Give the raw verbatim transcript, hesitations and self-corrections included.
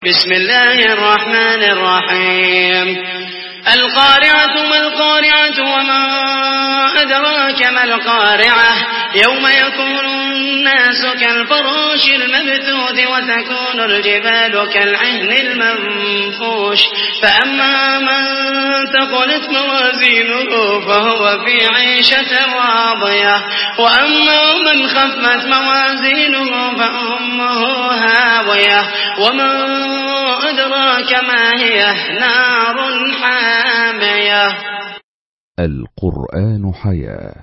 بسم الله الرحمن الرحيم القارعة ما القارعة وما أدراك ما القارعة يوم يكون الناس كالفراش المبثوث وتكون الجبال كالعهن المنفوش فأما من ثقلت موازينه فهو في عيشة راضية وأما من خفت موازينه فأمه هاوية وما أدراك ما هي نار حامية. القرآن حياة.